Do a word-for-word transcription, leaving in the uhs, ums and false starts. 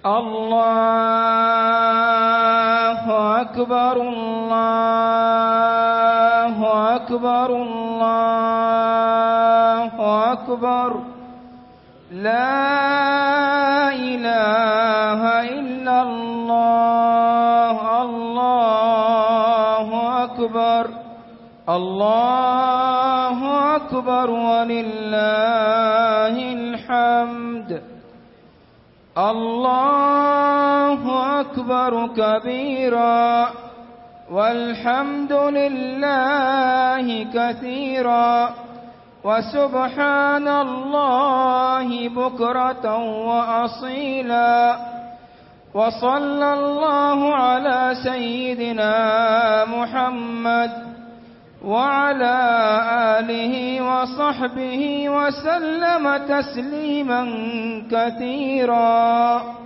الله أكبر الله أكبر الله أكبر لا إله إلا الله الله أكبر الله أكبر ولله الحمد الله أكبر كبيرا والحمد لله كثيرا وسبحان الله بكرة وأصيلا وصلى الله على سيدنا محمد وعلى آله وصحبه وسلم تسليما كثيرا.